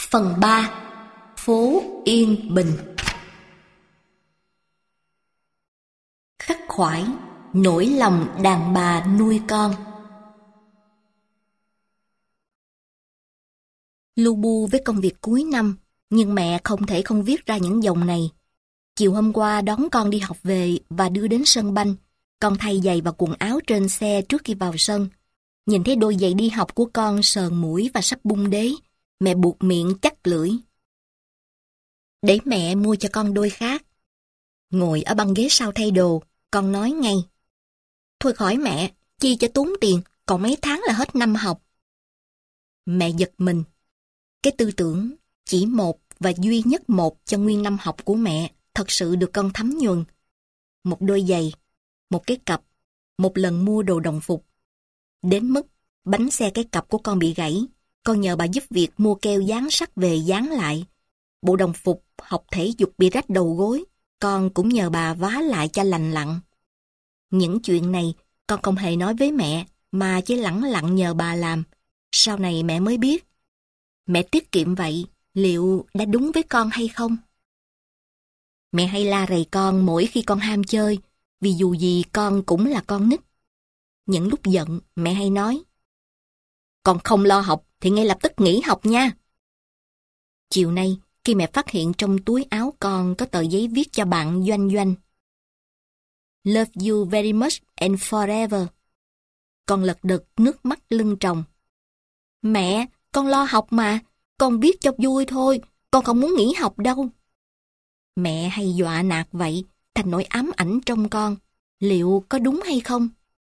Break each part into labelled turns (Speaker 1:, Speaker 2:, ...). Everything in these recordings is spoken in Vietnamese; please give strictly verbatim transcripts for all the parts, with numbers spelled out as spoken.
Speaker 1: Phần ba. Phố Yên Bình. Khắc khoải nỗi lòng đàn bà nuôi con. Lu bu với công việc cuối năm, nhưng mẹ không thể không viết ra những dòng này. Chiều hôm qua đón con đi học về và đưa đến sân banh, con thay giày và quần áo trên xe trước khi vào sân. Nhìn thấy đôi giày đi học của con sờn mũi và sắp bung đế, mẹ buộc miệng chắc lưỡi. Để mẹ mua cho con đôi khác. Ngồi ở băng ghế sau thay đồ, con nói ngay. Thôi khỏi mẹ, chi cho tốn tiền, còn mấy tháng là hết năm học. Mẹ giật mình. Cái tư tưởng chỉ một và duy nhất một cho nguyên năm học của mẹ thật sự được con thấm nhuần. Một đôi giày, một cái cặp, một lần mua đồ đồng phục. Đến mức bánh xe cái cặp của con bị gãy, con nhờ bà giúp việc mua keo dán sắt về dán lại. Bộ đồng phục học thể dục bị rách đầu gối, con cũng nhờ bà vá lại cho lành lặn. Những chuyện này con không hề nói với mẹ, mà chỉ lẳng lặng nhờ bà làm. Sau này mẹ mới biết. Mẹ tiết kiệm vậy, liệu đã đúng với con hay không? Mẹ hay la rầy con mỗi khi con ham chơi, vì dù gì con cũng là con nít. Những lúc giận, mẹ hay nói, con không lo học thì ngay lập tức nghỉ học nha. Chiều nay, khi mẹ phát hiện trong túi áo con có tờ giấy viết cho bạn Doanh Doanh. Love you very much and forever. Con lật đật nước mắt lưng tròng. Mẹ, con lo học mà, con viết cho vui thôi, con không muốn nghỉ học đâu. Mẹ hay dọa nạt vậy, thành nỗi ám ảnh trong con. Liệu có đúng hay không?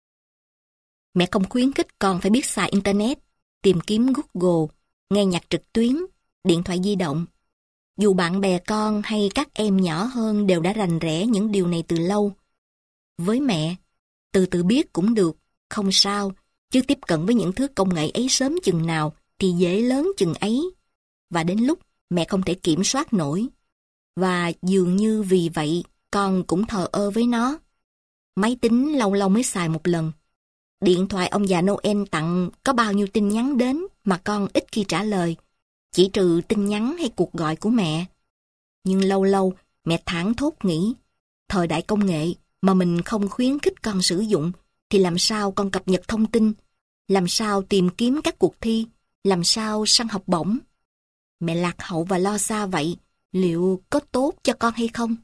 Speaker 1: Mẹ không khuyến khích con phải biết xài Internet, tìm kiếm Google, nghe nhạc trực tuyến, điện thoại di động. Dù bạn bè con hay các em nhỏ hơn đều đã rành rẽ những điều này từ lâu. Với mẹ, từ từ biết cũng được, không sao, chứ tiếp cận với những thứ công nghệ ấy sớm chừng nào thì dễ lớn chừng ấy. Và đến lúc mẹ không thể kiểm soát nổi. Và dường như vì vậy con cũng thờ ơ với nó. Máy tính lâu lâu mới xài một lần. Điện thoại ông già Noel tặng có bao nhiêu tin nhắn đến mà con ít khi trả lời, chỉ trừ tin nhắn hay cuộc gọi của mẹ. Nhưng lâu lâu mẹ thảng thốt nghĩ, thời đại công nghệ mà mình không khuyến khích con sử dụng thì làm sao con cập nhật thông tin, làm sao tìm kiếm các cuộc thi, làm sao săn học bổng. Mẹ lạc hậu và lo xa vậy, liệu có tốt cho con hay không?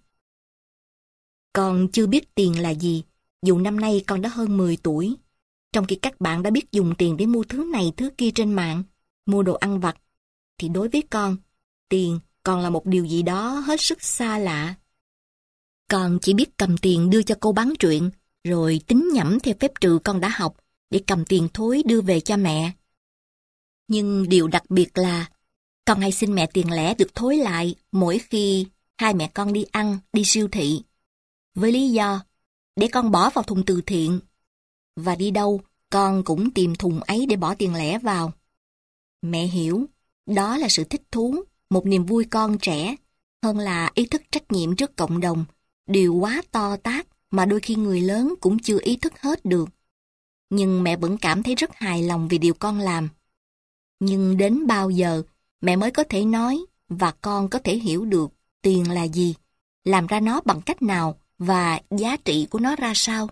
Speaker 1: Con chưa biết tiền là gì, dù năm nay con đã hơn mười tuổi. Trong khi các bạn đã biết dùng tiền để mua thứ này thứ kia trên mạng, mua đồ ăn vặt, thì đối với con, tiền còn là một điều gì đó hết sức xa lạ. Con chỉ biết cầm tiền đưa cho cô bán truyện, rồi tính nhẩm theo phép trừ con đã học, để cầm tiền thối đưa về cho mẹ. Nhưng điều đặc biệt là, con hay xin mẹ tiền lẻ được thối lại mỗi khi hai mẹ con đi ăn, đi siêu thị. Với lý do, để con bỏ vào thùng từ thiện. Và đi đâu, con cũng tìm thùng ấy để bỏ tiền lẻ vào. Mẹ hiểu, đó là sự thích thú, một niềm vui con trẻ, hơn là ý thức trách nhiệm trước cộng đồng, điều quá to tát mà đôi khi người lớn cũng chưa ý thức hết được. Nhưng mẹ vẫn cảm thấy rất hài lòng vì điều con làm. Nhưng đến bao giờ mẹ mới có thể nói và con có thể hiểu được tiền là gì, làm ra nó bằng cách nào và giá trị của nó ra sao?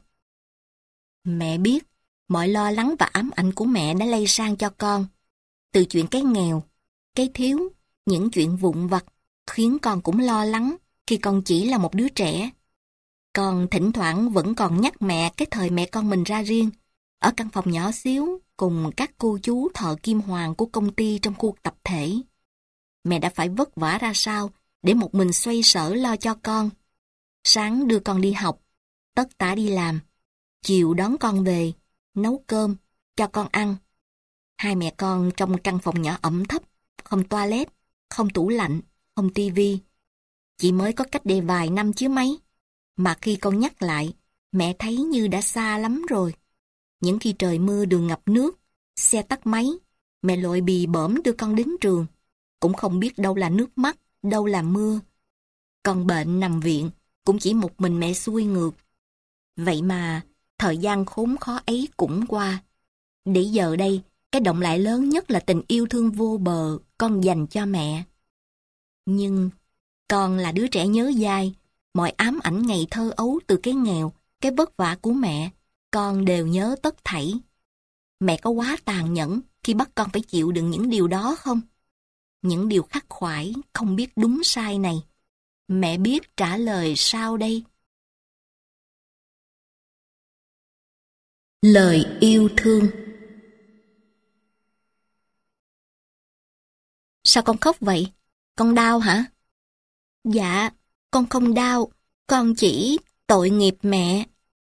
Speaker 1: Mẹ biết, mọi lo lắng và ám ảnh của mẹ đã lây sang cho con. Từ chuyện cái nghèo, cái thiếu, những chuyện vụn vặt khiến con cũng lo lắng khi con chỉ là một đứa trẻ. Con thỉnh thoảng vẫn còn nhắc mẹ cái thời mẹ con mình ra riêng, ở căn phòng nhỏ xíu cùng các cô chú thợ kim hoàn của công ty trong khu tập thể. Mẹ đã phải vất vả ra sao để một mình xoay sở lo cho con. Sáng đưa con đi học, tất tả đi làm, chiều đón con về, nấu cơm, cho con ăn. Hai mẹ con trong căn phòng nhỏ ẩm thấp, không toilet, không tủ lạnh, không tivi. Chỉ mới có cách đây vài năm chứ mấy. Mà khi con nhắc lại, mẹ thấy như đã xa lắm rồi. Những khi trời mưa đường ngập nước, xe tắt máy, mẹ lội bì bõm đưa con đến trường. Cũng không biết đâu là nước mắt, đâu là mưa. Con bệnh nằm viện, cũng chỉ một mình mẹ xuôi ngược. Vậy mà, thời gian khốn khó ấy cũng qua. Để giờ đây, cái động lại lớn nhất là tình yêu thương vô bờ con dành cho mẹ. Nhưng con là đứa trẻ nhớ dai, mọi ám ảnh ngày thơ ấu từ cái nghèo, cái vất vả của mẹ, con đều nhớ tất thảy. Mẹ có quá tàn nhẫn khi bắt con phải chịu đựng những điều đó không? Những điều khắc khoải, không biết đúng sai này. Mẹ biết trả lời sao đây? Lời yêu thương. Sao con khóc vậy? Con đau hả? Dạ, con không đau, con chỉ tội nghiệp mẹ.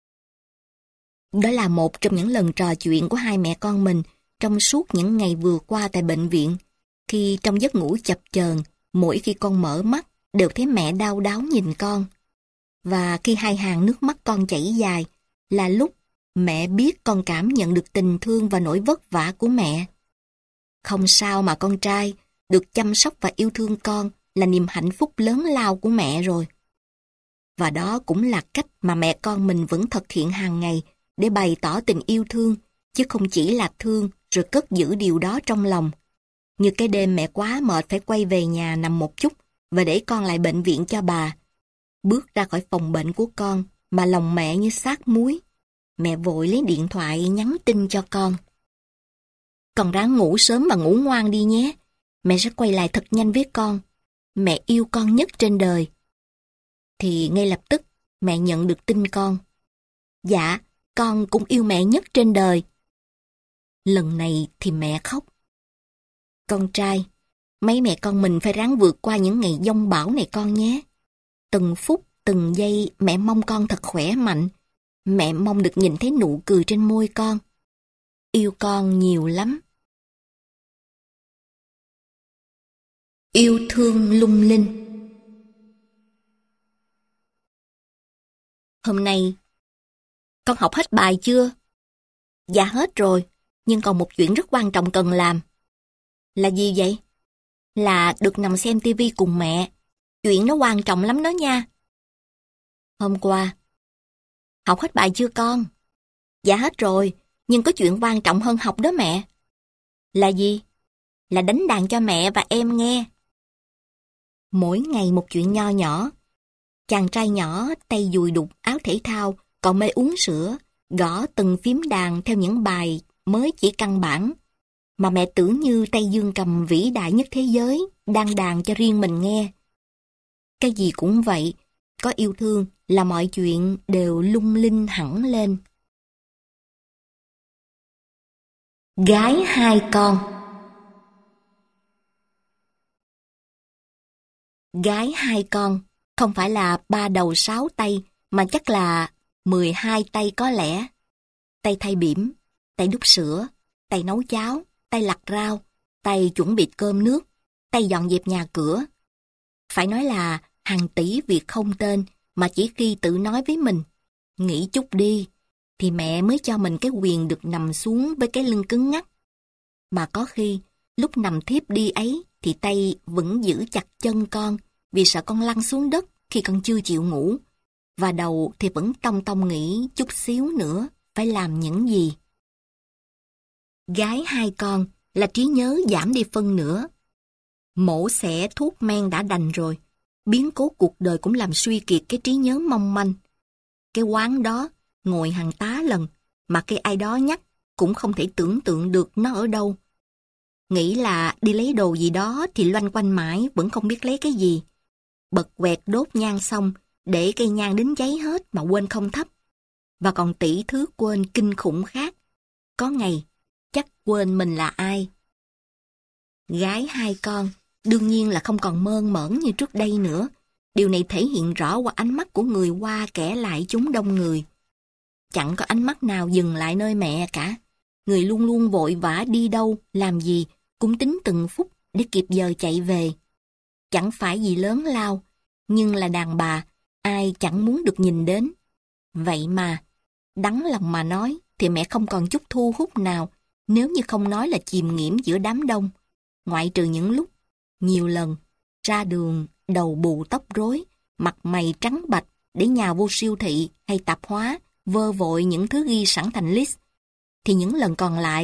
Speaker 1: Đó là một trong những lần trò chuyện của hai mẹ con mình trong suốt những ngày vừa qua tại bệnh viện. Khi trong giấc ngủ chập chờn, mỗi khi con mở mắt, đều thấy mẹ đau đáu nhìn con. Và khi hai hàng nước mắt con chảy dài, là lúc mẹ biết con cảm nhận được tình thương và nỗi vất vả của mẹ. Không sao mà con trai, được chăm sóc và yêu thương con là niềm hạnh phúc lớn lao của mẹ rồi. Và đó cũng là cách mà mẹ con mình vẫn thực hiện hàng ngày để bày tỏ tình yêu thương, chứ không chỉ là thương rồi cất giữ điều đó trong lòng. Như cái đêm mẹ quá mệt phải quay về nhà nằm một chút và để con lại bệnh viện cho bà. Bước ra khỏi phòng bệnh của con mà lòng mẹ như xác muối. Mẹ vội lấy điện thoại nhắn tin cho con. Con ráng ngủ sớm và ngủ ngoan đi nhé. Mẹ sẽ quay lại thật nhanh với con. Mẹ yêu con nhất trên đời. Thì ngay lập tức mẹ nhận được tin con. Dạ, con cũng yêu mẹ nhất trên đời. Lần này thì mẹ khóc. Con trai, mấy mẹ con mình phải ráng vượt qua những ngày giông bão này con nhé. Từng phút, từng giây mẹ mong con thật khỏe mạnh. Mẹ mong được nhìn thấy nụ cười trên môi con. Yêu con nhiều lắm. Yêu thương lung linh. Hôm nay, con học hết bài chưa? Dạ hết rồi, nhưng còn một chuyện rất quan trọng cần làm. Là gì vậy? Là được nằm xem tivi cùng mẹ. Chuyện nó quan trọng lắm đó nha. Hôm qua, học hết bài chưa con? Dạ hết rồi, nhưng có chuyện quan trọng hơn học đó mẹ. Là gì? Là đánh đàn cho mẹ và em nghe. Mỗi ngày một chuyện nho nhỏ. Chàng trai nhỏ tay dùi đục áo thể thao, còn mê uống sữa, gõ từng phím đàn theo những bài mới chỉ căn bản, mà mẹ tưởng như tay dương cầm vĩ đại nhất thế giới, đang đàn cho riêng mình nghe. Cái gì cũng vậy, có yêu thương là mọi chuyện đều lung linh hẳn lên. Gái hai con. Gái hai con không phải là ba đầu sáu tay, mà chắc là mười hai tay có lẽ. Tay thay bỉm, tay đút sữa, tay nấu cháo, tay lặt rau, tay chuẩn bị cơm nước, tay dọn dẹp nhà cửa. Phải nói là hàng tỷ việc không tên mà chỉ khi tự nói với mình, nghĩ chút đi, thì mẹ mới cho mình cái quyền được nằm xuống với cái lưng cứng ngắc. Mà có khi, lúc nằm thiếp đi ấy, thì tay vẫn giữ chặt chân con, vì sợ con lăn xuống đất khi con chưa chịu ngủ. Và đầu thì vẫn tông tông nghĩ chút xíu nữa phải làm những gì. Gái hai con là trí nhớ giảm đi phân nửa. Mổ xẻ thuốc men đã đành rồi, biến cố cuộc đời cũng làm suy kiệt cái trí nhớ mong manh. Cái quán đó ngồi hàng tá lần, mà cái ai đó nhắc cũng không thể tưởng tượng được nó ở đâu. Nghĩ là đi lấy đồ gì đó thì loanh quanh mãi vẫn không biết lấy cái gì. Bật quẹt đốt nhang xong, để cây nhang đến cháy hết mà quên không thắp. Và còn tỷ thứ quên kinh khủng khác. Có ngày, chắc quên mình là ai. Gái hai con, đương nhiên là không còn mơn mởn như trước đây nữa. Điều này thể hiện rõ qua ánh mắt của người qua kẻ lại chúng đông người. Chẳng có ánh mắt nào dừng lại nơi mẹ cả. Người luôn luôn vội vã đi đâu, làm gì, cũng tính từng phút để kịp giờ chạy về. Chẳng phải gì lớn lao, nhưng là đàn bà, ai chẳng muốn được nhìn đến. Vậy mà, đắng lòng mà nói, thì mẹ không còn chút thu hút nào, nếu như không nói là chìm nghiễm giữa đám đông. Ngoại trừ những lúc, nhiều lần, ra đường, đầu bù tóc rối, mặt mày trắng bạch để nhào vô siêu thị hay tạp hóa, vơ vội những thứ ghi sẵn thành list. Thì những lần còn lại,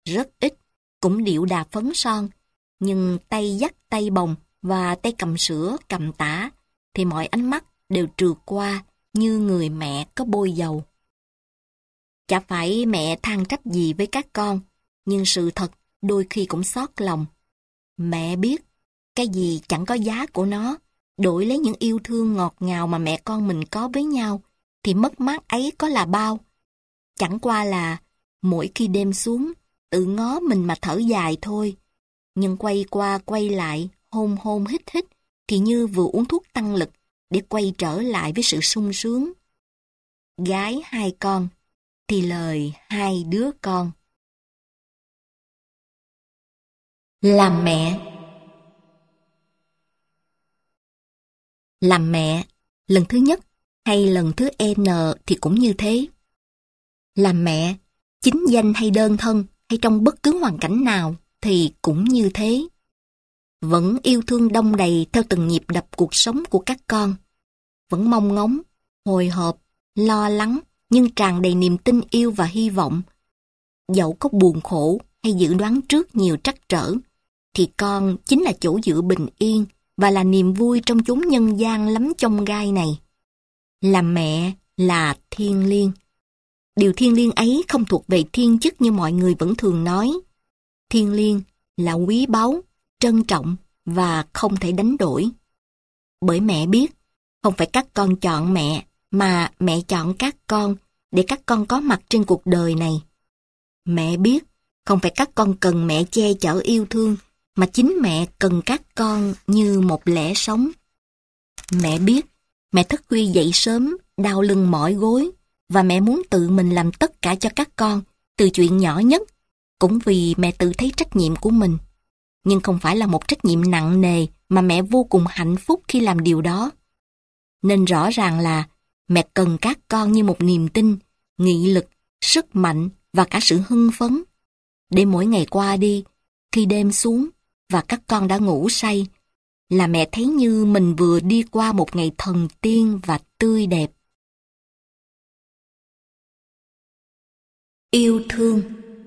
Speaker 1: rất ít, cũng điệu đà phấn son, nhưng tay dắt tay bồng và tay cầm sữa, cầm tã, thì mọi ánh mắt đều trượt qua như người mẹ có bôi dầu. Chả phải mẹ than trách gì với các con, nhưng sự thật đôi khi cũng xót lòng. Mẹ biết, cái gì chẳng có giá của nó, đổi lấy những yêu thương ngọt ngào mà mẹ con mình có với nhau, thì mất mát ấy có là bao. Chẳng qua là, mỗi khi đêm xuống, tự ngó mình mà thở dài thôi. Nhưng quay qua quay lại, hôn hôn hít hít, thì như vừa uống thuốc tăng lực để quay trở lại với sự sung sướng. Gái hai con, thì lời hai đứa con. Làm mẹ. Làm mẹ, lần thứ nhất hay lần thứ N thì cũng như thế. Làm mẹ, chính danh hay đơn thân hay trong bất cứ hoàn cảnh nào thì cũng như thế. Vẫn yêu thương đong đầy theo từng nhịp đập cuộc sống của các con. Vẫn mong ngóng, hồi hộp, lo lắng nhưng tràn đầy niềm tin yêu và hy vọng. Dẫu có buồn khổ hay dự đoán trước nhiều trắc trở, thì con chính là chỗ dựa bình yên và là niềm vui trong chốn nhân gian lắm chông gai này. Làm mẹ là thiêng liêng. Điều thiêng liêng ấy không thuộc về thiên chức như mọi người vẫn thường nói. Thiêng liêng là quý báu, trân trọng và không thể đánh đổi. Bởi mẹ biết, không phải các con chọn mẹ, mà mẹ chọn các con để các con có mặt trên cuộc đời này. Mẹ biết, không phải các con cần mẹ che chở yêu thương, mà chính mẹ cần các con như một lẽ sống. Mẹ biết, mẹ thức khuya dậy sớm, đau lưng mỏi gối, và mẹ muốn tự mình làm tất cả cho các con, từ chuyện nhỏ nhất, cũng vì mẹ tự thấy trách nhiệm của mình. Nhưng không phải là một trách nhiệm nặng nề mà mẹ vô cùng hạnh phúc khi làm điều đó. Nên rõ ràng là mẹ cần các con như một niềm tin, nghị lực, sức mạnh và cả sự hưng phấn. Để mỗi ngày qua đi, khi đêm xuống và các con đã ngủ say, là mẹ thấy như mình vừa đi qua một ngày thần tiên và tươi đẹp. Yêu thương.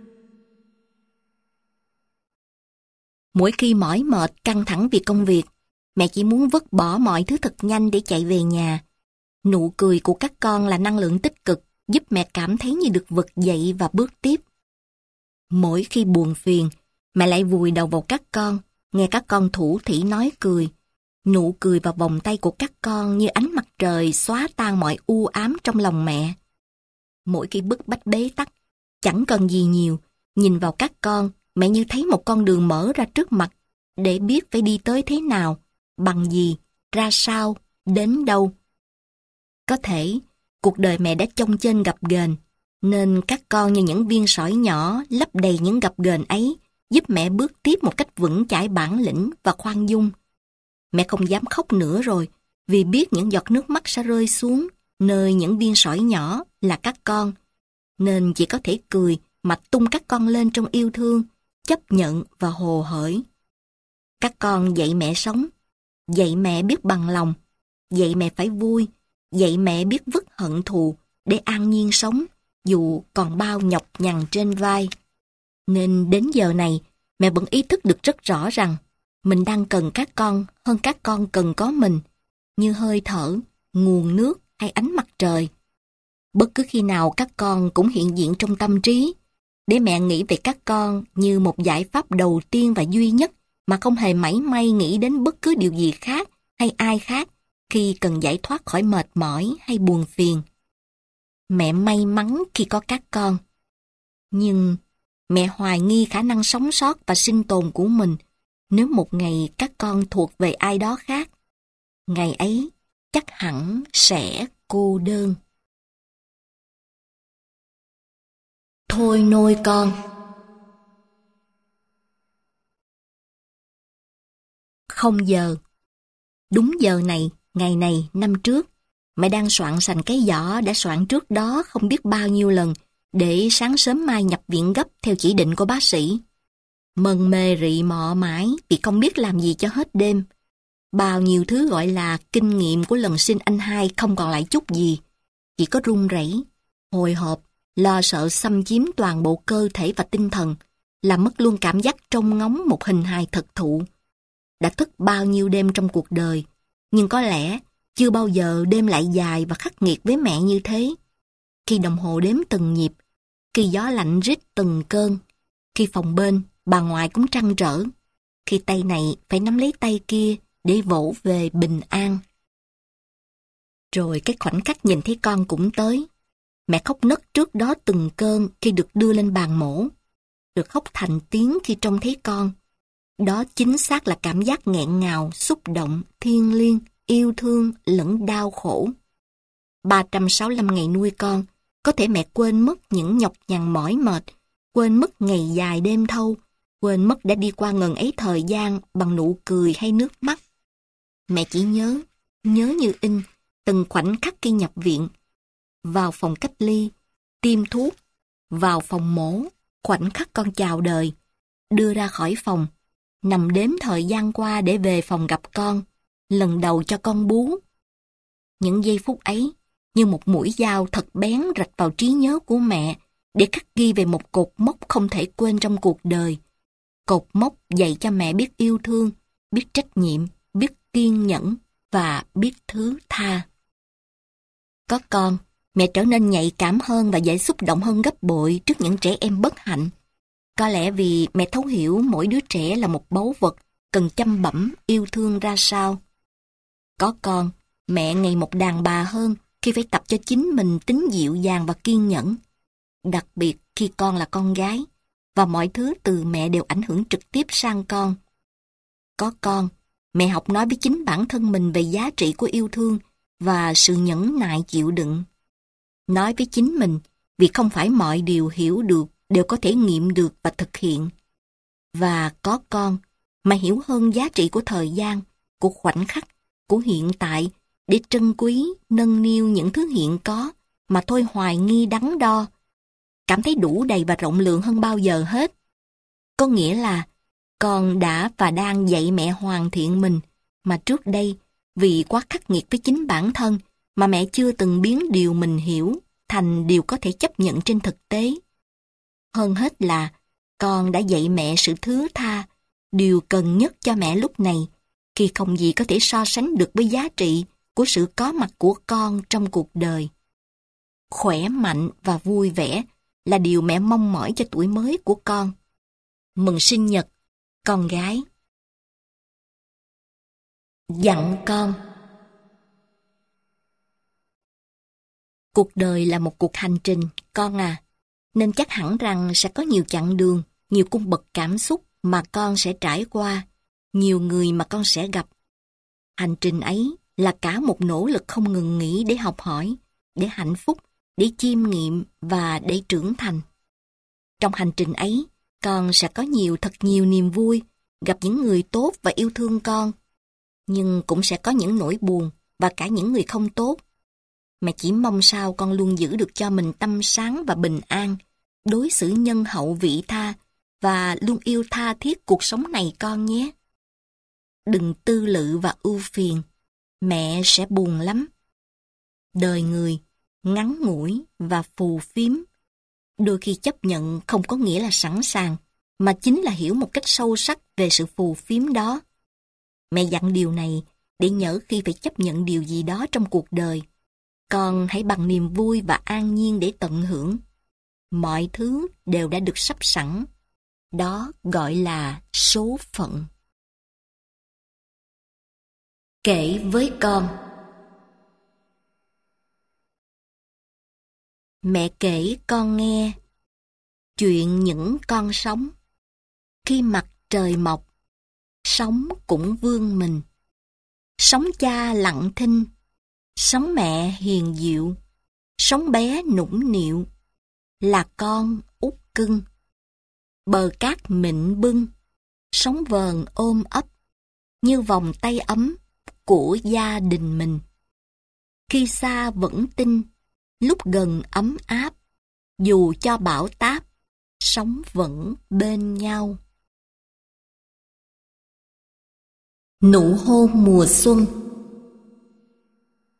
Speaker 1: Mỗi khi mỏi mệt, căng thẳng vì công việc, mẹ chỉ muốn vứt bỏ mọi thứ thật nhanh để chạy về nhà. Nụ cười của các con là năng lượng tích cực, giúp mẹ cảm thấy như được vực dậy và bước tiếp. Mỗi khi buồn phiền, mẹ lại vùi đầu vào các con, nghe các con thủ thỉ nói cười. Nụ cười và vòng tay của các con như ánh mặt trời xóa tan mọi u ám trong lòng mẹ. Mỗi khi bức bách bế tắc, chẳng cần gì nhiều, nhìn vào các con, mẹ như thấy một con đường mở ra trước mặt, để biết phải đi tới thế nào, bằng gì, ra sao, đến đâu. Có thể, cuộc đời mẹ đã chông chênh gập ghềnh, nên các con như những viên sỏi nhỏ lấp đầy những gập ghềnh ấy, giúp mẹ bước tiếp một cách vững chãi bản lĩnh và khoan dung. Mẹ không dám khóc nữa rồi, vì biết những giọt nước mắt sẽ rơi xuống, nơi những viên sỏi nhỏ là các con. Nên chỉ có thể cười mà tung các con lên trong yêu thương, chấp nhận và hồ hởi. Các con dạy mẹ sống, dạy mẹ biết bằng lòng, dạy mẹ phải vui, dạy mẹ biết vứt hận thù để an nhiên sống, dù còn bao nhọc nhằn trên vai. Nên đến giờ này, mẹ vẫn ý thức được rất rõ rằng mình đang cần các con hơn các con cần có mình, như hơi thở, nguồn nước hay ánh mặt trời. Bất cứ khi nào các con cũng hiện diện trong tâm trí, để mẹ nghĩ về các con như một giải pháp đầu tiên và duy nhất, mà không hề mảy may nghĩ đến bất cứ điều gì khác hay ai khác khi cần giải thoát khỏi mệt mỏi hay buồn phiền. Mẹ may mắn khi có các con. Nhưng mẹ hoài nghi khả năng sống sót và sinh tồn của mình nếu một ngày các con thuộc về ai đó khác. Ngày ấy chắc hẳn sẽ cô đơn. Thôi nôi con. Không giờ. Đúng giờ này, ngày này, năm trước, mẹ đang soạn sành cái giỏ đã soạn trước đó không biết bao nhiêu lần để sáng sớm mai nhập viện gấp theo chỉ định của bác sĩ. Mần mê rị mọ mãi vì không biết làm gì cho hết đêm. Bao nhiêu thứ gọi là kinh nghiệm của lần sinh anh hai không còn lại chút gì. Chỉ có run rẩy, hồi hộp, lo sợ xâm chiếm toàn bộ cơ thể và tinh thần, làm mất luôn cảm giác trông ngóng một hình hài thật thụ. Đã thức bao nhiêu đêm trong cuộc đời, nhưng có lẽ chưa bao giờ đêm lại dài và khắc nghiệt với mẹ như thế. Khi đồng hồ đếm từng nhịp, khi gió lạnh rít từng cơn, khi phòng bên, bà ngoại cũng trăn trở, khi tay này phải nắm lấy tay kia để vỗ về bình an. Rồi cái khoảnh khắc nhìn thấy con cũng tới. Mẹ khóc nấc trước đó từng cơn khi được đưa lên bàn mổ, được khóc thành tiếng khi trông thấy con. Đó chính xác là cảm giác nghẹn ngào, xúc động, thiêng liêng, yêu thương lẫn đau khổ. ba trăm sáu mươi lăm ngày nuôi con, có thể mẹ quên mất những nhọc nhằn mỏi mệt, quên mất ngày dài đêm thâu, quên mất đã đi qua ngần ấy thời gian bằng nụ cười hay nước mắt. Mẹ chỉ nhớ, nhớ như in, từng khoảnh khắc khi nhập viện, vào phòng cách ly, tiêm thuốc, vào phòng mổ, khoảnh khắc con chào đời, đưa ra khỏi phòng, nằm đếm thời gian qua để về phòng gặp con, lần đầu cho con bú. Những giây phút ấy, như một mũi dao thật bén rạch vào trí nhớ của mẹ để khắc ghi về một cột mốc không thể quên trong cuộc đời. Cột mốc dạy cho mẹ biết yêu thương, biết trách nhiệm, biết kiên nhẫn và biết thứ tha. Có con, mẹ trở nên nhạy cảm hơn và dễ xúc động hơn gấp bội trước những trẻ em bất hạnh. Có lẽ vì mẹ thấu hiểu mỗi đứa trẻ là một báu vật cần chăm bẵm, yêu thương ra sao. Có con, mẹ ngày một đàn bà hơn khi phải tập cho chính mình tính dịu dàng và kiên nhẫn. Đặc biệt khi con là con gái, và mọi thứ từ mẹ đều ảnh hưởng trực tiếp sang con. Có con, mẹ học nói với chính bản thân mình về giá trị của yêu thương và sự nhẫn nại chịu đựng. Nói với chính mình vì không phải mọi điều hiểu được đều có thể nghiệm được và thực hiện. Và có con, mà hiểu hơn giá trị của thời gian, của khoảnh khắc, của hiện tại để trân quý, nâng niu những thứ hiện có mà thôi hoài nghi đắn đo. Cảm thấy đủ đầy và rộng lượng hơn bao giờ hết. Có nghĩa là con đã và đang dạy mẹ hoàn thiện mình, mà trước đây vì quá khắc nghiệt với chính bản thân mà mẹ chưa từng biến điều mình hiểu thành điều có thể chấp nhận trên thực tế. Hơn hết là con đã dạy mẹ sự thứ tha, điều cần nhất cho mẹ lúc này, khi không gì có thể so sánh được với giá trị của sự có mặt của con trong cuộc đời. Khỏe mạnh và vui vẻ là điều mẹ mong mỏi cho tuổi mới của con. Mừng sinh nhật, con gái. Dặn con. Cuộc đời là một cuộc hành trình, con à, nên chắc hẳn rằng sẽ có nhiều chặng đường, nhiều cung bậc cảm xúc mà con sẽ trải qua, nhiều người mà con sẽ gặp. Hành trình ấy là cả một nỗ lực không ngừng nghỉ để học hỏi, để hạnh phúc, để chiêm nghiệm và để trưởng thành. Trong hành trình ấy, con sẽ có nhiều thật nhiều niềm vui, gặp những người tốt và yêu thương con. Nhưng cũng sẽ có những nỗi buồn và cả những người không tốt. Mẹ chỉ mong sao con luôn giữ được cho mình tâm sáng và bình an, đối xử nhân hậu vị tha và luôn yêu tha thiết cuộc sống này con nhé. Đừng tư lự và ưu phiền, mẹ sẽ buồn lắm. Đời người ngắn ngủi và phù phiếm. Đôi khi chấp nhận không có nghĩa là sẵn sàng, mà chính là hiểu một cách sâu sắc về sự phù phiếm đó. Mẹ dặn điều này để nhỡ khi phải chấp nhận điều gì đó trong cuộc đời, con hãy bằng niềm vui và an nhiên để tận hưởng. Mọi thứ đều đã được sắp sẵn. Đó gọi là số phận. Kể với con. Mẹ kể con nghe chuyện những con sóng. Khi mặt trời mọc, sóng cũng vươn mình. Sóng cha lặng thinh, sóng mẹ hiền diệu, sóng bé nũng nịu, là con út cưng. Bờ cát mịn bưng, sóng vờn ôm ấp, như vòng tay ấm của gia đình mình. Khi xa vẫn tin, lúc gần ấm áp, dù cho bão táp, sống vẫn bên nhau. Nụ hôn mùa xuân.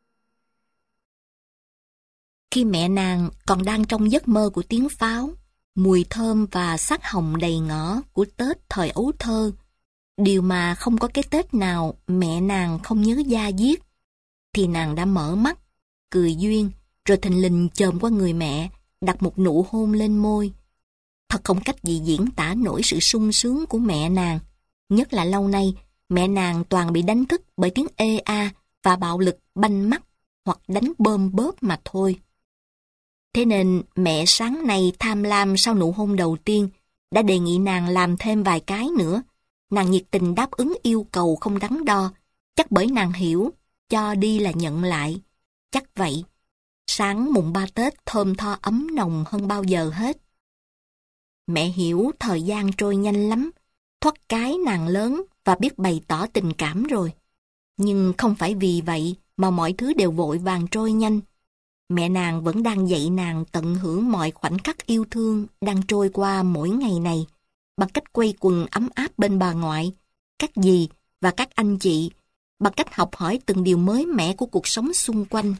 Speaker 1: Khi mẹ nàng còn đang trong giấc mơ của tiếng pháo, mùi thơm và sắc hồng đầy ngõ của Tết thời ấu thơ. Điều mà không có cái Tết nào mẹ nàng không nhớ da diết. Thì nàng đã mở mắt, cười duyên, rồi thình lình chồm qua người mẹ, đặt một nụ hôn lên môi. Thật không cách gì diễn tả nổi sự sung sướng của mẹ nàng. Nhất là lâu nay, mẹ nàng toàn bị đánh thức bởi tiếng ê a và bạo lực banh mắt hoặc đánh bơm bóp mà thôi. Thế nên mẹ sáng nay tham lam sau nụ hôn đầu tiên, đã đề nghị nàng làm thêm vài cái nữa. Nàng nhiệt tình đáp ứng yêu cầu không đắn đo, chắc bởi nàng hiểu, cho đi là nhận lại. Chắc vậy, sáng mùng ba Tết thơm tho ấm nồng hơn bao giờ hết. Mẹ hiểu thời gian trôi nhanh lắm, thoát cái nàng lớn và biết bày tỏ tình cảm rồi. Nhưng không phải vì vậy mà mọi thứ đều vội vàng trôi nhanh. Mẹ nàng vẫn đang dạy nàng tận hưởng mọi khoảnh khắc yêu thương đang trôi qua mỗi ngày này, bằng cách quây quần ấm áp bên bà ngoại, các dì và các anh chị, bằng cách học hỏi từng điều mới mẻ của cuộc sống xung quanh.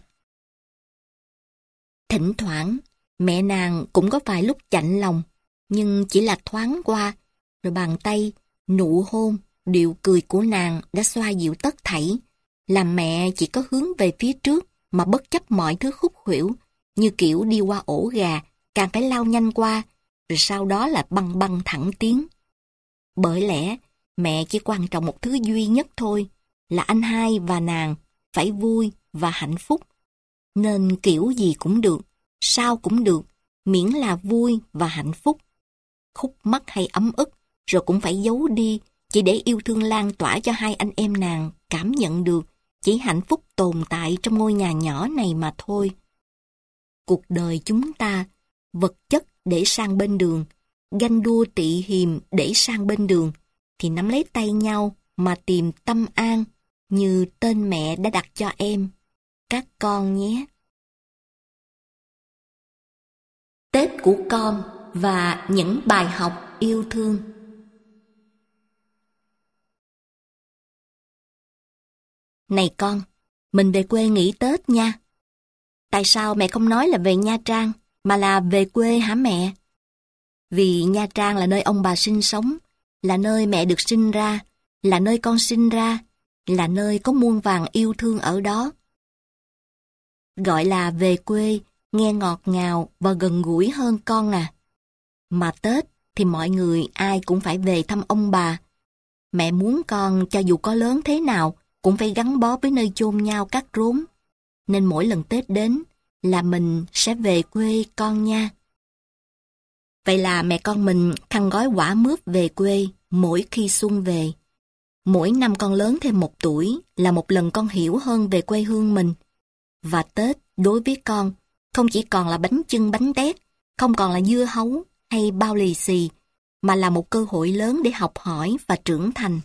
Speaker 1: Thỉnh thoảng, mẹ nàng cũng có vài lúc chạnh lòng, nhưng chỉ là thoáng qua, rồi bàn tay, nụ hôn, điệu cười của nàng đã xoa dịu tất thảy, làm mẹ chỉ có hướng về phía trước mà bất chấp mọi thứ khúc khuỷu, như kiểu đi qua ổ gà, càng phải lao nhanh qua, rồi sau đó là băng băng thẳng tiến. Bởi lẽ, mẹ chỉ quan trọng một thứ duy nhất thôi, là anh hai và nàng phải vui và hạnh phúc. Nên kiểu gì cũng được, sao cũng được, miễn là vui và hạnh phúc. Khúc mắc hay ấm ức, rồi cũng phải giấu đi, chỉ để yêu thương lan tỏa cho hai anh em nàng cảm nhận được chỉ hạnh phúc tồn tại trong ngôi nhà nhỏ này mà thôi. Cuộc đời chúng ta, vật chất để sang bên đường, ganh đua tị hiềm để sang bên đường, thì nắm lấy tay nhau mà tìm tâm an, như tên mẹ đã đặt cho em, các con nhé. Tết của con và những bài học yêu thương. Này con, mình về quê nghỉ Tết nha. Tại sao mẹ không nói là về Nha Trang, mà là về quê hả mẹ? Vì Nha Trang là nơi ông bà sinh sống, là nơi mẹ được sinh ra, là nơi con sinh ra, là nơi có muôn vàn yêu thương ở đó. Gọi là về quê, nghe ngọt ngào và gần gũi hơn con à. Mà Tết thì mọi người ai cũng phải về thăm ông bà. Mẹ muốn con cho dù có lớn thế nào cũng phải gắn bó với nơi chôn nhau cắt rốn. Nên mỗi lần Tết đến là mình sẽ về quê con nha. Vậy là mẹ con mình khăn gói quả mướp về quê mỗi khi xuân về. Mỗi năm con lớn thêm một tuổi là một lần con hiểu hơn về quê hương mình. Và Tết đối với con không chỉ còn là bánh chưng bánh tét, không còn là dưa hấu hay bao lì xì, mà là một cơ hội lớn để học hỏi và trưởng thành.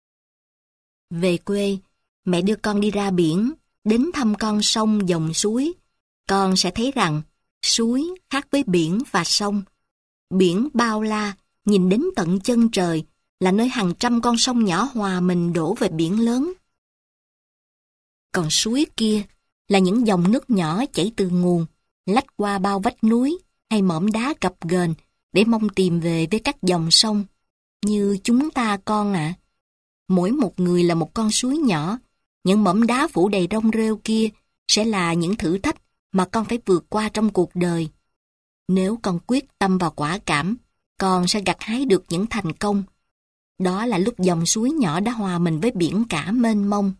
Speaker 1: Về quê, mẹ đưa con đi ra biển, đến thăm con sông dòng suối. Con sẽ thấy rằng suối khác với biển và sông. Biển bao la, nhìn đến tận chân trời, là nơi hàng trăm con sông nhỏ hòa mình đổ về biển lớn. Còn suối kia là những dòng nước nhỏ chảy từ nguồn, lách qua bao vách núi hay mỏm đá gập ghềnh để mong tìm về với các dòng sông. Như chúng ta con ạ. À. Mỗi một người là một con suối nhỏ, những mỏm đá phủ đầy rong rêu kia sẽ là những thử thách mà con phải vượt qua trong cuộc đời. Nếu con quyết tâm và quả cảm, con sẽ gặt hái được những thành công. Đó là lúc dòng suối nhỏ đã hòa mình với biển cả mênh mông.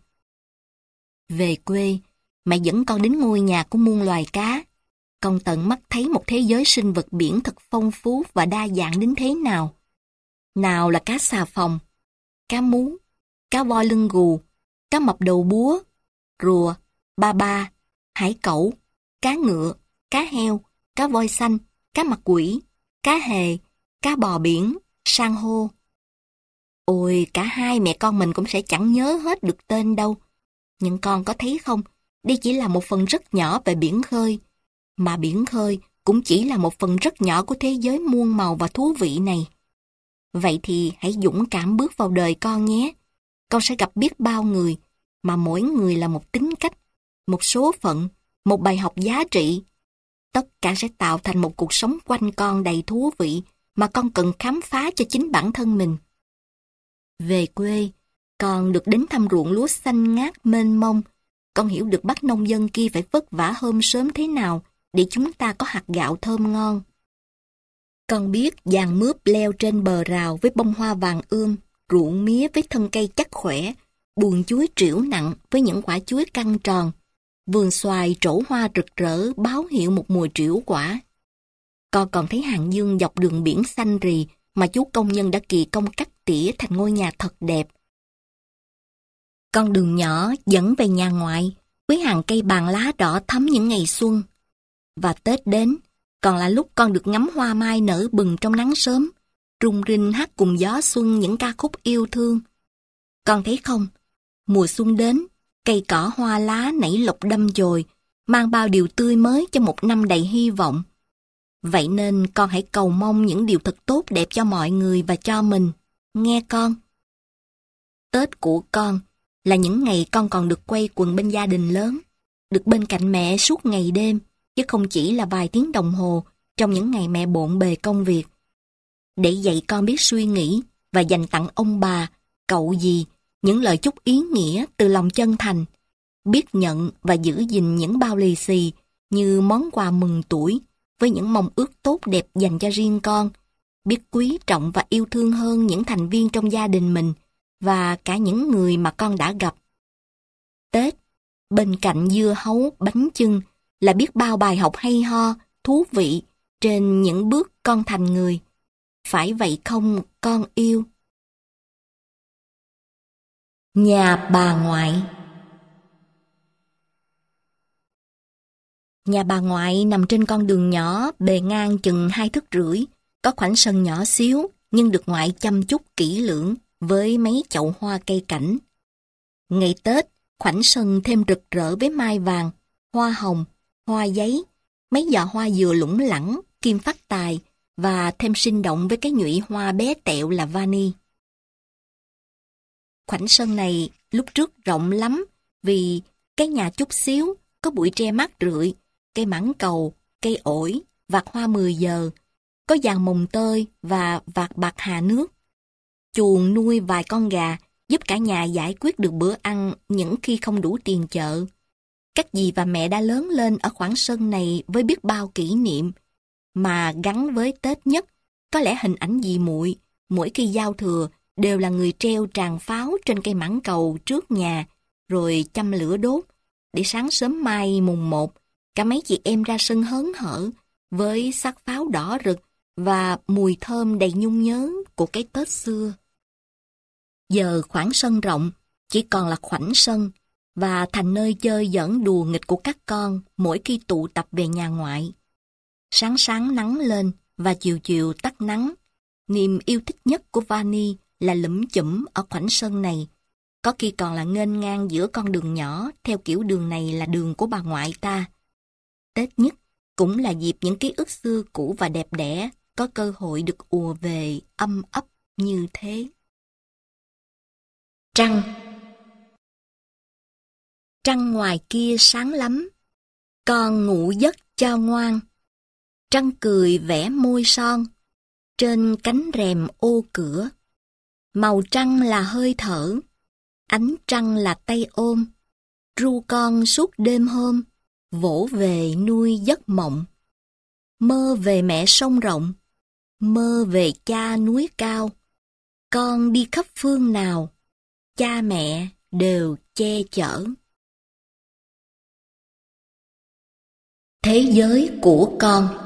Speaker 1: Về quê, mẹ dẫn con đến ngôi nhà của muôn loài cá. Con tận mắt thấy một thế giới sinh vật biển thật phong phú và đa dạng đến thế nào. Nào là cá xà phòng, cá mú, cá voi lưng gù, cá mập đầu búa, rùa, ba ba, hải cẩu, cá ngựa, cá heo, cá voi xanh, cá mặt quỷ, cá hề, cá bò biển, san hô. Ôi, cả hai mẹ con mình cũng sẽ chẳng nhớ hết được tên đâu. Nhưng con có thấy không, đây chỉ là một phần rất nhỏ về biển khơi, mà biển khơi cũng chỉ là một phần rất nhỏ của thế giới muôn màu và thú vị này. Vậy thì hãy dũng cảm bước vào đời con nhé. Con sẽ gặp biết bao người, mà mỗi người là một tính cách, một số phận, một bài học giá trị. Tất cả sẽ tạo thành một cuộc sống quanh con đầy thú vị mà con cần khám phá cho chính bản thân mình. Về quê, con được đến thăm ruộng lúa xanh ngát mênh mông. Con hiểu được bác nông dân kia phải vất vả hôm sớm thế nào để chúng ta có hạt gạo thơm ngon. Con biết giàn mướp leo trên bờ rào với bông hoa vàng ươm, ruộng mía với thân cây chắc khỏe, buồng chuối trĩu nặng với những quả chuối căng tròn, vườn xoài trổ hoa rực rỡ báo hiệu một mùa trĩu quả. Con còn thấy hàng dương dọc đường biển xanh rì mà chú công nhân đã kỳ công cắt tỉa thành ngôi nhà thật đẹp. Con đường nhỏ dẫn về nhà ngoại với hàng cây bàn lá đỏ thắm những ngày xuân. Và Tết đến, còn là lúc con được ngắm hoa mai nở bừng trong nắng sớm, rung rinh hát cùng gió xuân những ca khúc yêu thương. Con thấy không, mùa xuân đến, cây cỏ hoa lá nảy lộc đâm chồi, mang bao điều tươi mới cho một năm đầy hy vọng. Vậy nên con hãy cầu mong những điều thật tốt đẹp cho mọi người và cho mình, nghe con. Tết của con là những ngày con còn được quây quần bên gia đình lớn, được bên cạnh mẹ suốt ngày đêm, chứ không chỉ là vài tiếng đồng hồ trong những ngày mẹ bộn bề công việc. Để dạy con biết suy nghĩ và dành tặng ông bà, cậu dì những lời chúc ý nghĩa từ lòng chân thành, biết nhận và giữ gìn những bao lì xì như món quà mừng tuổi với những mong ước tốt đẹp dành cho riêng con, biết quý trọng và yêu thương hơn những thành viên trong gia đình mình và cả những người mà con đã gặp. Tết, bên cạnh dưa hấu, bánh chưng là biết bao bài học hay ho, thú vị trên những bước con thành người. Phải vậy không, con yêu? Nhà bà ngoại. Nhà bà ngoại nằm trên con đường nhỏ bề ngang chừng hai thước rưỡi, có khoảnh sân nhỏ xíu nhưng được ngoại chăm chút kỹ lưỡng với mấy chậu hoa cây cảnh. Ngày Tết, khoảnh sân thêm rực rỡ với mai vàng, hoa hồng, hoa giấy, mấy giò hoa dừa lủng lẳng, kim phát tài và thêm sinh động với cái nhụy hoa bé tẹo là vani. Khoảnh sân này lúc trước rộng lắm vì cái nhà chút xíu, có bụi tre mát rượi, cây mãng cầu, cây ổi, vạt hoa mười giờ, có giàn mồng tơi và vạt bạc hà nước. Chuồng nuôi vài con gà giúp cả nhà giải quyết được bữa ăn những khi không đủ tiền chợ. Các dì và mẹ đã lớn lên ở khoảng sân này với biết bao kỷ niệm, mà gắn với Tết nhất, có lẽ hình ảnh dì muội mỗi khi giao thừa đều là người treo tràng pháo trên cây mãng cầu trước nhà, rồi châm lửa đốt, để sáng sớm mai mùng một, cả mấy chị em ra sân hớn hở với xác pháo đỏ rực và mùi thơm đầy nhung nhớ của cái Tết xưa. Giờ khoảng sân rộng, chỉ còn là khoảnh sân, và thành nơi chơi giỡn đùa nghịch của các con mỗi khi tụ tập về nhà ngoại. Sáng sáng nắng lên và chiều chiều tắt nắng. Niềm yêu thích nhất của Vani là lủm chủm ở khoảnh sân này. Có khi còn là nghênh ngang giữa con đường nhỏ, theo kiểu đường này là đường của bà ngoại ta. Tết nhất cũng là dịp những ký ức xưa cũ và đẹp đẽ có cơ hội được ùa về âm ấp như thế. Trăng. Trăng ngoài kia sáng lắm, con ngủ giấc cho ngoan. Trăng cười vẽ môi son, trên cánh rèm ô cửa. Màu trăng là hơi thở, ánh trăng là tay ôm. Ru con suốt đêm hôm, vỗ về nuôi giấc mộng. Mơ về mẹ sông rộng, mơ về cha núi cao. Con đi khắp phương nào, cha mẹ đều che chở. Thế giới của con.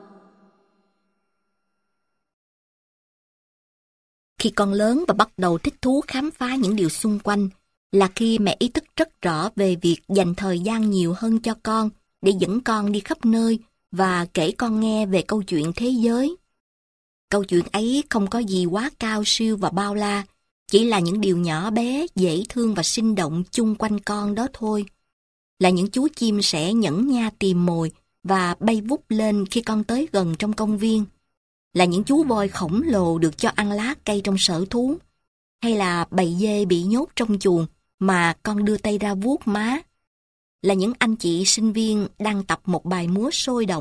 Speaker 1: Khi con lớn và bắt đầu thích thú khám phá những điều xung quanh, là khi mẹ ý thức rất rõ về việc dành thời gian nhiều hơn cho con để dẫn con đi khắp nơi và kể con nghe về câu chuyện thế giới. Câu chuyện ấy không có gì quá cao siêu và bao la, chỉ là những điều nhỏ bé, dễ thương và sinh động chung quanh con đó thôi. Là những chú chim sẻ nhẫn nha tìm mồi và bay vút lên khi con tới gần trong công viên. Là những chú voi khổng lồ được cho ăn lá cây trong sở thú. Hay là bầy dê bị nhốt trong chuồng mà con đưa tay ra vuốt má. Là những anh chị sinh viên đang tập một bài múa sôi động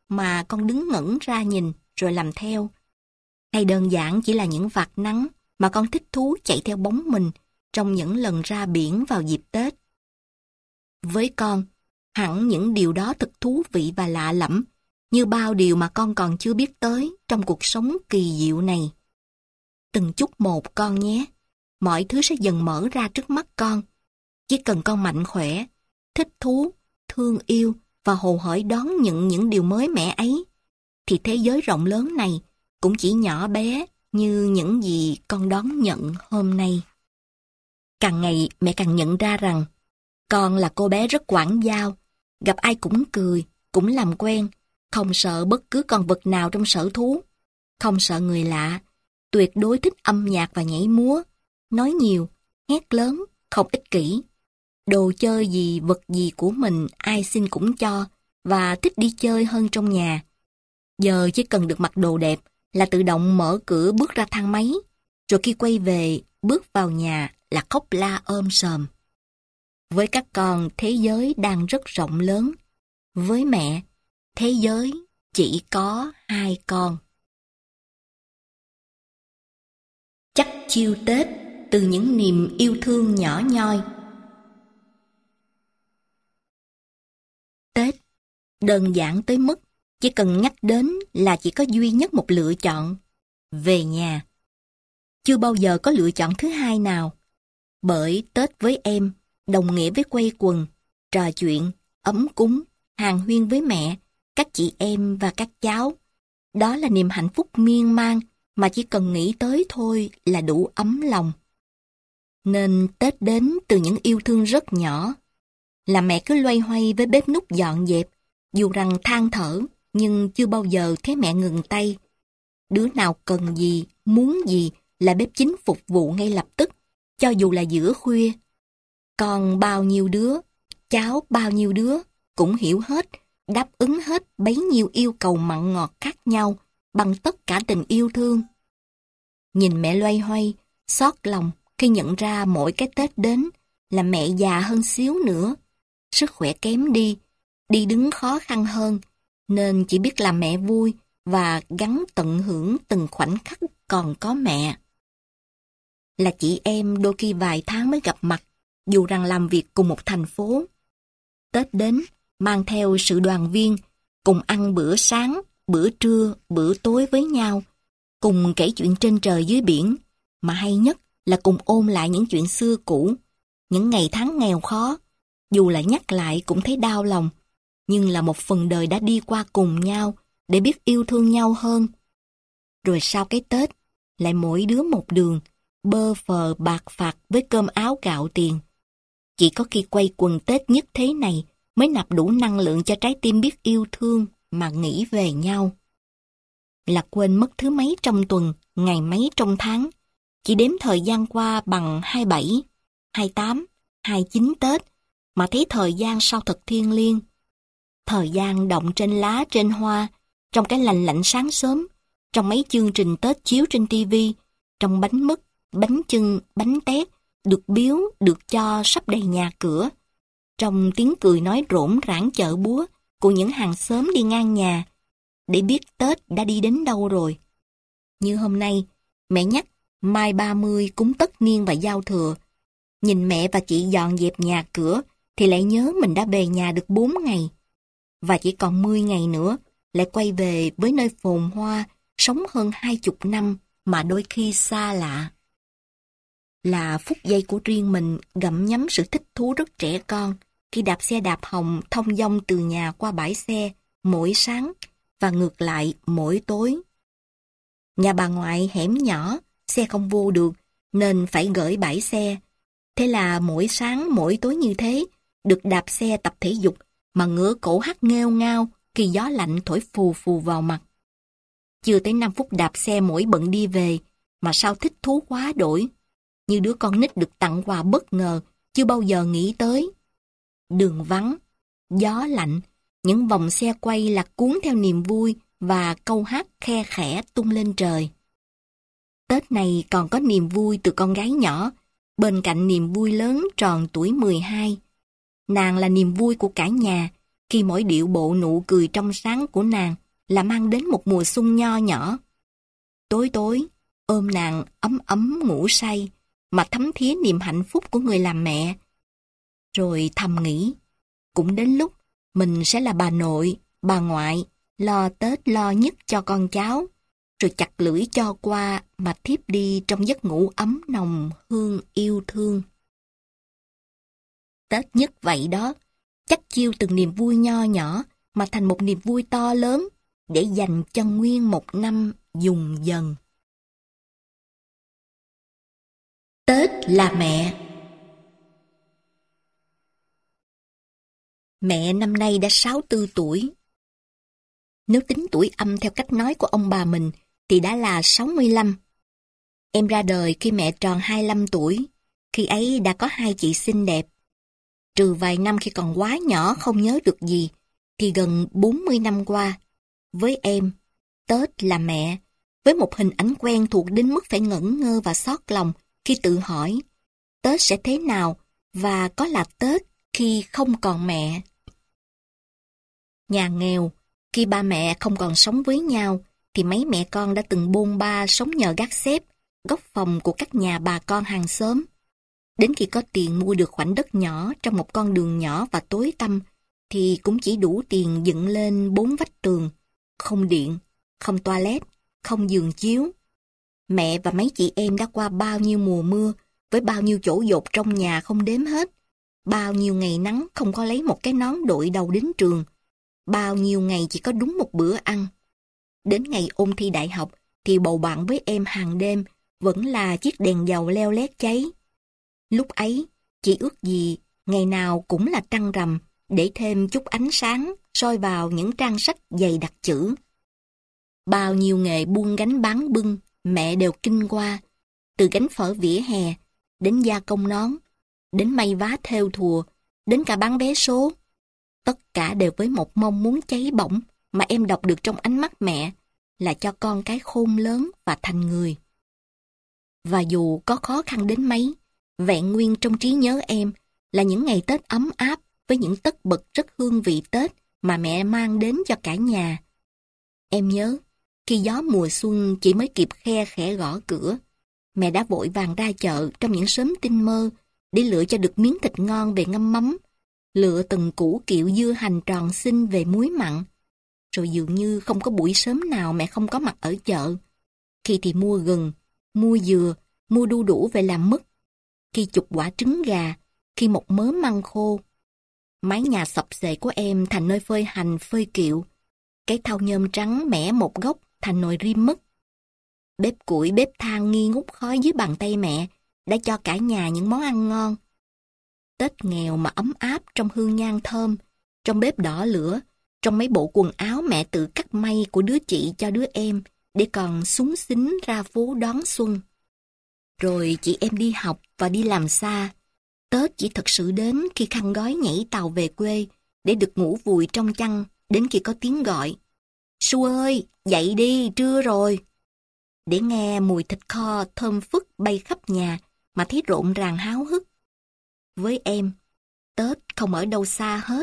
Speaker 1: mà con đứng ngẩn ra nhìn rồi làm theo. Hay đơn giản chỉ là những vạt nắng mà con thích thú chạy theo bóng mình trong những lần ra biển vào dịp Tết. Với con, hẳn những điều đó thật thú vị và lạ lẫm, như bao điều mà con còn chưa biết tới trong cuộc sống kỳ diệu này. Từng chút một con nhé, mọi thứ sẽ dần mở ra trước mắt con. Chỉ cần con mạnh khỏe, thích thú, thương yêu và hồ hởi đón nhận những điều mới mẻ ấy, thì thế giới rộng lớn này cũng chỉ nhỏ bé như những gì con đón nhận hôm nay. Càng ngày mẹ càng nhận ra rằng con là cô bé rất quảng giao, gặp ai cũng cười, cũng làm quen, không sợ bất cứ con vật nào trong sở thú, không sợ người lạ, tuyệt đối thích âm nhạc và nhảy múa, nói nhiều, hét lớn, không ích kỷ. Đồ chơi gì, vật gì của mình ai xin cũng cho và thích đi chơi hơn trong nhà. Giờ chỉ cần được mặc đồ đẹp là tự động mở cửa bước ra thang máy, rồi khi quay về bước vào nhà là khóc la ôm sòm. Với các con, thế giới đang rất rộng lớn. Với mẹ, thế giới chỉ có hai con. Chắc chiêu Tết từ những niềm yêu thương nhỏ nhoi. Tết đơn giản tới mức chỉ cần nhắc đến là chỉ có duy nhất một lựa chọn: về nhà. Chưa bao giờ có lựa chọn thứ hai nào. Bởi Tết với em đồng nghĩa với quây quần, trò chuyện, ấm cúng, hàn huyên với mẹ, các chị em và các cháu. Đó là niềm hạnh phúc miên man mà chỉ cần nghĩ tới thôi là đủ ấm lòng. Nên Tết đến từ những yêu thương rất nhỏ. Là mẹ cứ loay hoay với bếp núc dọn dẹp, dù rằng than thở, nhưng chưa bao giờ thấy mẹ ngừng tay. Đứa nào cần gì, muốn gì là bếp chính phục vụ ngay lập tức, cho dù là giữa khuya. Còn bao nhiêu đứa, cháu bao nhiêu đứa, cũng hiểu hết, đáp ứng hết bấy nhiêu yêu cầu mặn ngọt khác nhau bằng tất cả tình yêu thương. Nhìn mẹ loay hoay, xót lòng khi nhận ra mỗi cái Tết đến là mẹ già hơn xíu nữa, sức khỏe kém đi, đi đứng khó khăn hơn, nên chỉ biết làm mẹ vui và gắn tận hưởng từng khoảnh khắc còn có mẹ. Là chị em đôi khi vài tháng mới gặp mặt, dù rằng làm việc cùng một thành phố. Tết đến, mang theo sự đoàn viên, cùng ăn bữa sáng, bữa trưa, bữa tối với nhau, cùng kể chuyện trên trời dưới biển, mà hay nhất là cùng ôn lại những chuyện xưa cũ, những ngày tháng nghèo khó, dù là nhắc lại cũng thấy đau lòng, nhưng là một phần đời đã đi qua cùng nhau để biết yêu thương nhau hơn. Rồi sau cái Tết, lại mỗi đứa một đường, bơ phờ bạc phạt với cơm áo gạo tiền. Chỉ có khi quay quần Tết nhất thế này mới nạp đủ năng lượng cho trái tim biết yêu thương mà nghĩ về nhau. Là quên mất thứ mấy trong tuần, ngày mấy trong tháng, chỉ đếm thời gian qua bằng hai mươi bảy, hai mươi tám, hai mươi chín Tết, mà thấy thời gian sao thật thiêng liêng. Thời gian động trên lá trên hoa, trong cái lành lạnh sáng sớm, trong mấy chương trình Tết chiếu trên tivi, trong bánh mứt, bánh chưng, bánh tét, được biếu, được cho sắp đầy nhà cửa, trong tiếng cười nói rỗn rãng chợ búa của những hàng xóm đi ngang nhà, để biết Tết đã đi đến đâu rồi. Như hôm nay, mẹ nhắc mai ba mươi cúng tất niên và giao thừa. Nhìn mẹ và chị dọn dẹp nhà cửa thì lại nhớ mình đã về nhà được bốn ngày. Và chỉ còn mười ngày nữa lại quay về với nơi phồn hoa, sống hơn hai chục năm mà đôi khi xa lạ. Là phút giây của riêng mình gặm nhấm sự thích thú rất trẻ con khi đạp xe đạp hồng thông dong từ nhà qua bãi xe mỗi sáng và ngược lại mỗi tối. Nhà bà ngoại hẻm nhỏ, xe không vô được nên phải gửi bãi xe. Thế là mỗi sáng mỗi tối như thế, được đạp xe tập thể dục mà ngửa cổ hắt nghêu ngao khi gió lạnh thổi phù phù vào mặt. Chưa tới năm phút đạp xe mỗi bận đi về mà sao thích thú quá đổi. Như đứa con nít được tặng quà bất ngờ, chưa bao giờ nghĩ tới. Đường vắng, gió lạnh, những vòng xe quay lạc cuốn theo niềm vui và câu hát khe khẽ tung lên trời. Tết này còn có niềm vui từ con gái nhỏ, bên cạnh niềm vui lớn tròn tuổi mười hai. Nàng là niềm vui của cả nhà, khi mỗi điệu bộ nụ cười trong sáng của nàng là mang đến một mùa xuân nho nhỏ. Tối tối, ôm nàng ấm ấm ngủ say, mà thấm thía niềm hạnh phúc của người làm mẹ. Rồi thầm nghĩ, cũng đến lúc mình sẽ là bà nội, bà ngoại, lo Tết lo nhất cho con cháu, rồi chặt lưỡi cho qua mà thiếp đi trong giấc ngủ ấm nồng hương yêu thương. Tết nhất vậy đó, chắc chiêu từng niềm vui nho nhỏ mà thành một niềm vui to lớn để dành cho nguyên một năm dùng dần. Tết là mẹ. Mẹ năm nay đã sáu mươi tư tuổi. Nếu tính tuổi âm theo cách nói của ông bà mình thì đã là sáu mươi lăm. Em ra đời khi mẹ tròn hai mươi lăm tuổi, khi ấy đã có hai chị xinh đẹp. Trừ vài năm khi còn quá nhỏ không nhớ được gì, thì gần bốn mươi năm qua, với em, Tết là mẹ, với một hình ảnh quen thuộc đến mức phải ngẩn ngơ và xót lòng khi tự hỏi Tết sẽ thế nào và có là Tết khi không còn mẹ. Nhà nghèo, khi ba mẹ không còn sống với nhau, thì mấy mẹ con đã từng bôn ba sống nhờ gác xép, góc phòng của các nhà bà con hàng xóm. Đến khi có tiền mua được khoảnh đất nhỏ trong một con đường nhỏ và tối tăm, thì cũng chỉ đủ tiền dựng lên bốn vách tường, không điện, không toilet, không giường chiếu. Mẹ và mấy chị em đã qua bao nhiêu mùa mưa, với bao nhiêu chỗ dột trong nhà không đếm hết, bao nhiêu ngày nắng không có lấy một cái nón đội đầu đến trường, bao nhiêu ngày chỉ có đúng một bữa ăn. Đến ngày ôn thi đại học thì bầu bạn với em hàng đêm vẫn là chiếc đèn dầu leo lét cháy. Lúc ấy, chỉ ước gì ngày nào cũng là trăng rằm để thêm chút ánh sáng soi vào những trang sách dày đặc chữ. Bao nhiêu nghề buôn gánh bán bưng mẹ đều kinh qua, từ gánh phở vỉa hè, đến gia công nón, đến may vá thêu thùa, đến cả bán vé số. Tất cả đều với một mong muốn cháy bỏng mà em đọc được trong ánh mắt mẹ, là cho con cái khôn lớn và thành người. Và dù có khó khăn đến mấy, vẹn nguyên trong trí nhớ em là những ngày Tết ấm áp với những tất bật rất hương vị Tết mà mẹ mang đến cho cả nhà. Em nhớ, khi gió mùa xuân chỉ mới kịp khe khẽ gõ cửa, mẹ đã vội vàng ra chợ trong những sớm tinh mơ để lựa cho được miếng thịt ngon về ngâm mắm, lựa từng củ kiệu dưa hành tròn xinh về muối mặn. Rồi dường như không có buổi sớm nào mẹ không có mặt ở chợ. Khi thì mua gừng, mua dừa, mua đu đủ về làm mứt, khi chục quả trứng gà, khi một mớ măng khô. Mái nhà sập xệ của em thành nơi phơi hành, phơi kiệu. Cái thau nhôm trắng mẻ một góc thành nồi rim mứt. Bếp củi, bếp than nghi ngút khói dưới bàn tay mẹ đã cho cả nhà những món ăn ngon. Tết nghèo mà ấm áp trong hương nhang thơm, trong bếp đỏ lửa, trong mấy bộ quần áo mẹ tự cắt may của đứa chị cho đứa em để còn xúng xính ra phố đón xuân. Rồi chị em đi học và đi làm xa. Tết chỉ thật sự đến khi khăn gói nhảy tàu về quê để được ngủ vùi trong chăn đến khi có tiếng gọi. Su ơi, dậy đi, trưa rồi. Để nghe mùi thịt kho thơm phức bay khắp nhà mà thấy rộn ràng háo hức. Với em, Tết không ở đâu xa hết.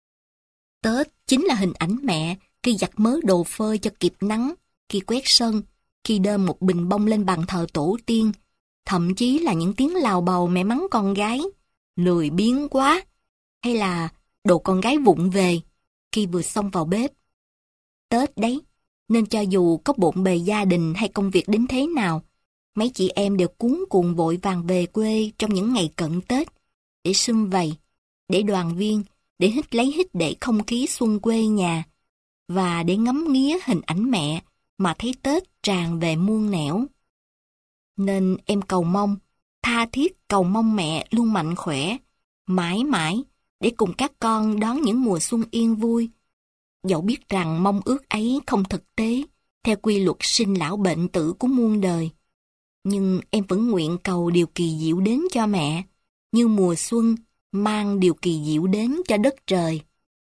Speaker 1: Tết chính là hình ảnh mẹ khi giặt mớ đồ phơi cho kịp nắng, khi quét sân, khi đơm một bình bông lên bàn thờ tổ tiên, thậm chí là những tiếng lào bầu mẹ mắng con gái, lười biếng quá, hay là đồ con gái vụng về khi vừa xông vào bếp. Tết đấy, nên cho dù có bộn bề gia đình hay công việc đến thế nào, mấy chị em đều cuống cuồng vội vàng về quê trong những ngày cận Tết, để sum vầy, để đoàn viên, để hít lấy hít để không khí xuân quê nhà, và để ngắm nghía hình ảnh mẹ mà thấy Tết tràn về muôn nẻo. Nên em cầu mong, tha thiết cầu mong mẹ luôn mạnh khỏe, mãi mãi, để cùng các con đón những mùa xuân yên vui. Dẫu biết rằng mong ước ấy không thực tế, theo quy luật sinh lão bệnh tử của muôn đời. Nhưng em vẫn nguyện cầu điều kỳ diệu đến cho mẹ, như mùa xuân mang điều kỳ diệu đến cho đất trời.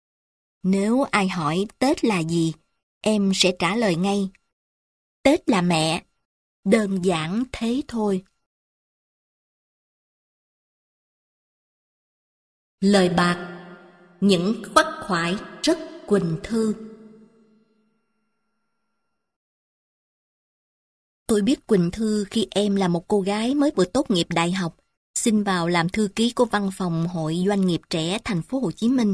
Speaker 1: Nếu ai hỏi Tết là gì, em sẽ trả lời ngay. Tết là mẹ, đơn giản thế thôi. Lời bạc, những khoắc khoải rất Quỳnh Thư. Tôi biết Quỳnh Thư khi em là một cô gái mới vừa tốt nghiệp đại học, xin vào làm thư ký của văn phòng Hội Doanh nghiệp trẻ thành phố Hồ Chí Minh.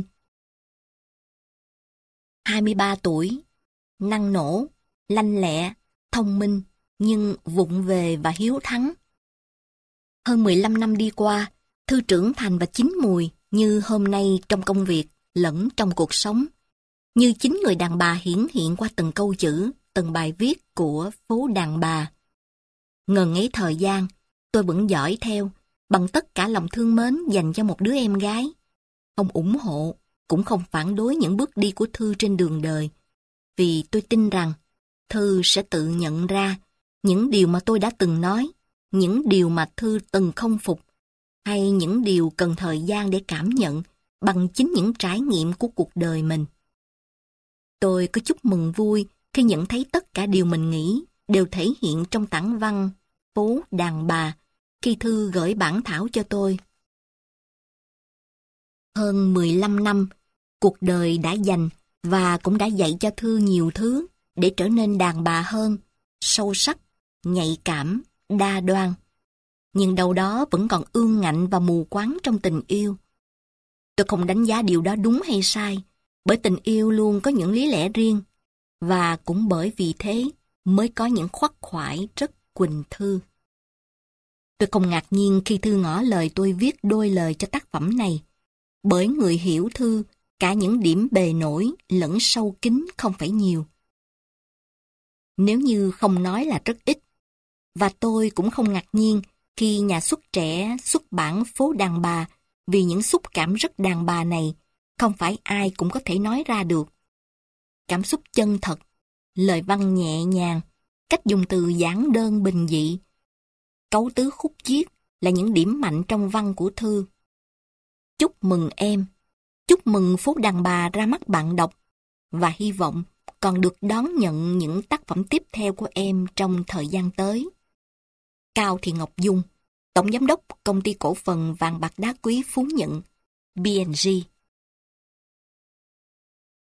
Speaker 1: hai mươi ba tuổi, năng nổ, lanh lẹ, thông minh, nhưng vụng về và hiếu thắng. Hơn mười lăm năm đi qua, Thư trưởng thành và chín mùi như hôm nay trong công việc lẫn trong cuộc sống, như chính người đàn bà hiển hiện qua từng câu chữ, từng bài viết của phố đàn bà. Ngần ấy thời gian, tôi vẫn dõi theo, bằng tất cả lòng thương mến dành cho một đứa em gái. Không ủng hộ, cũng không phản đối những bước đi của Thư trên đường đời, vì tôi tin rằng Thư sẽ tự nhận ra những điều mà tôi đã từng nói, những điều mà Thư từng không phục, hay những điều cần thời gian để cảm nhận bằng chính những trải nghiệm của cuộc đời mình. Tôi có chút mừng vui khi nhận thấy tất cả điều mình nghĩ đều thể hiện trong tản văn Phố Đàn Bà khi Thư gửi bản thảo cho tôi. Hơn mười lăm năm, cuộc đời đã dành và cũng đã dạy cho Thư nhiều thứ để trở nên đàn bà hơn, sâu sắc, nhạy cảm, đa đoan. Nhưng đâu đó vẫn còn ương ngạnh và mù quáng trong tình yêu. Tôi không đánh giá điều đó đúng hay sai, bởi tình yêu luôn có những lý lẽ riêng, và cũng bởi vì thế mới có những khoắc khoải rất Quỳnh Thư. Tôi không ngạc nhiên khi Thư ngỏ lời tôi viết đôi lời cho tác phẩm này, bởi người hiểu Thư, cả những điểm bề nổi lẫn sâu kín không phải nhiều. Nếu như không nói là rất ít, và tôi cũng không ngạc nhiên khi nhà xuất trẻ xuất bản Phố Đàn Bà, vì những xúc cảm rất đàn bà này không phải ai cũng có thể nói ra được. Cảm xúc chân thật, lời văn nhẹ nhàng, cách dùng từ giản đơn bình dị, cấu tứ khúc chiết là những điểm mạnh trong văn của Thư. Chúc mừng em, chúc mừng Phố Đàn Bà ra mắt bạn đọc, và hy vọng còn được đón nhận những tác phẩm tiếp theo của em trong thời gian tới. Cao Thị Ngọc Dung, Tổng Giám đốc Công ty Cổ phần Vàng Bạc Đá Quý Phú Nhuận, bê en giê.